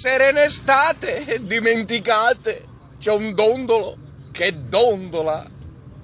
Serena estate, dimenticate, c'è un dondolo che dondola